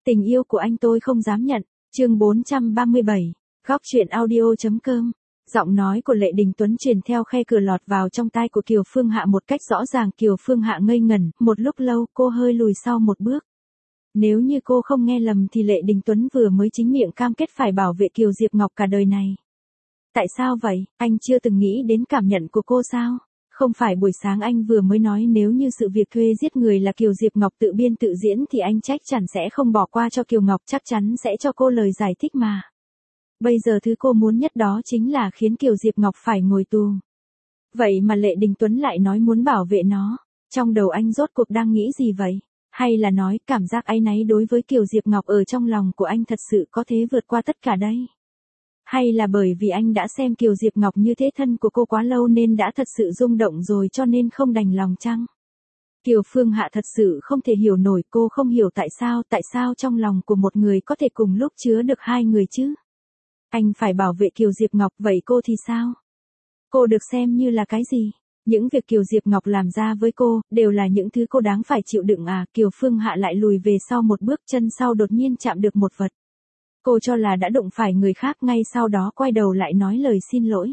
Tình yêu của anh tôi không dám nhận. Chương 437. Góc truyện audio.com. Giọng nói của Lệ Đình Tuấn truyền theo khe cửa lọt vào trong tai của Kiều Phương Hạ một cách rõ ràng. Kiều Phương Hạ ngây ngẩn, một lúc lâu cô hơi lùi sau một bước. Nếu như cô không nghe lầm thì Lệ Đình Tuấn vừa mới chính miệng cam kết phải bảo vệ Kiều Diệp Ngọc cả đời này. Tại sao vậy, anh chưa từng nghĩ đến cảm nhận của cô sao? Không phải buổi sáng anh vừa mới nói nếu như sự việc thuê giết người là Kiều Diệp Ngọc tự biên tự diễn thì anh chắc chắn sẽ không bỏ qua cho Kiều Ngọc, chắc chắn sẽ cho cô lời giải thích mà. Bây giờ thứ cô muốn nhất đó chính là khiến Kiều Diệp Ngọc phải ngồi tù. Vậy mà Lệ Đình Tuấn lại nói muốn bảo vệ nó. Trong đầu anh rốt cuộc đang nghĩ gì vậy? Hay là nói cảm giác áy náy đối với Kiều Diệp Ngọc ở trong lòng của anh thật sự có thể vượt qua tất cả đây? Hay là bởi vì anh đã xem Kiều Diệp Ngọc như thế thân của cô quá lâu nên đã thật sự rung động rồi cho nên không đành lòng chăng? Kiều Phương Hạ thật sự không thể hiểu nổi, cô không hiểu tại sao trong lòng của một người có thể cùng lúc chứa được hai người chứ? Anh phải bảo vệ Kiều Diệp Ngọc, vậy cô thì sao? Cô được xem như là cái gì? Những việc Kiều Diệp Ngọc làm ra với cô, đều là những thứ cô đáng phải chịu đựng à? Kiều Phương Hạ lại lùi về sau một bước, chân sau đột nhiên chạm được một vật. Cô cho là đã đụng phải người khác, ngay sau đó quay đầu lại nói lời xin lỗi.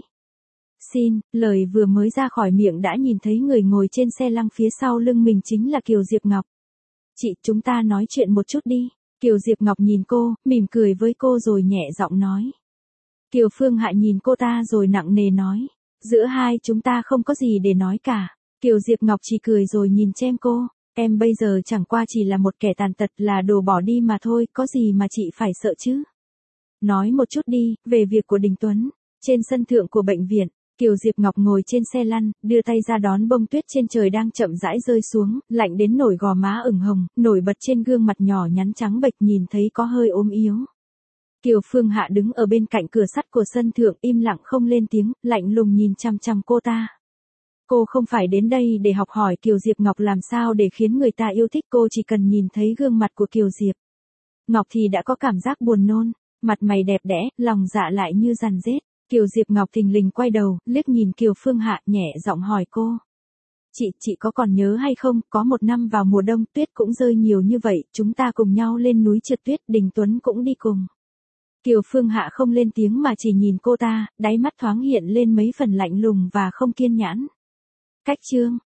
Lời vừa mới ra khỏi miệng đã nhìn thấy người ngồi trên xe lăng phía sau lưng mình chính là Kiều Diệp Ngọc. Chị, chúng ta nói chuyện một chút đi. Kiều Diệp Ngọc nhìn cô, mỉm cười với cô rồi nhẹ giọng nói. Kiều Phương Hạ nhìn cô ta rồi nặng nề nói. Giữa hai chúng ta không có gì để nói cả. Kiều Diệp Ngọc chỉ cười rồi nhìn xem cô. Em bây giờ chẳng qua chỉ là một kẻ tàn tật, là đồ bỏ đi mà thôi, có gì mà chị phải sợ chứ? Nói một chút đi, về việc của Đình Tuấn. Trên sân thượng của bệnh viện, Kiều Diệp Ngọc ngồi trên xe lăn, đưa tay ra đón bông tuyết trên trời đang chậm rãi rơi xuống, lạnh đến nổi gò má ửng hồng, nổi bật trên gương mặt nhỏ nhắn trắng bệch nhìn thấy có hơi ốm yếu. Kiều Phương Hạ đứng ở bên cạnh cửa sắt của sân thượng im lặng không lên tiếng, lạnh lùng nhìn chằm chằm cô ta. Cô không phải đến đây để học hỏi Kiều Diệp Ngọc làm sao để khiến người ta yêu thích, cô chỉ cần nhìn thấy gương mặt của Kiều Diệp Ngọc thì đã có cảm giác buồn nôn, mặt mày đẹp đẽ, lòng dạ lại như giàn rết. Kiều Diệp Ngọc thình lình quay đầu, liếc nhìn Kiều Phương Hạ, nhẹ giọng hỏi cô. Chị có còn nhớ hay không, có một năm vào mùa đông tuyết cũng rơi nhiều như vậy, chúng ta cùng nhau lên núi trượt tuyết, Đình Tuấn cũng đi cùng. Kiều Phương Hạ không lên tiếng mà chỉ nhìn cô ta, đáy mắt thoáng hiện lên mấy phần lạnh lùng và không kiên nhẫn. Cách chương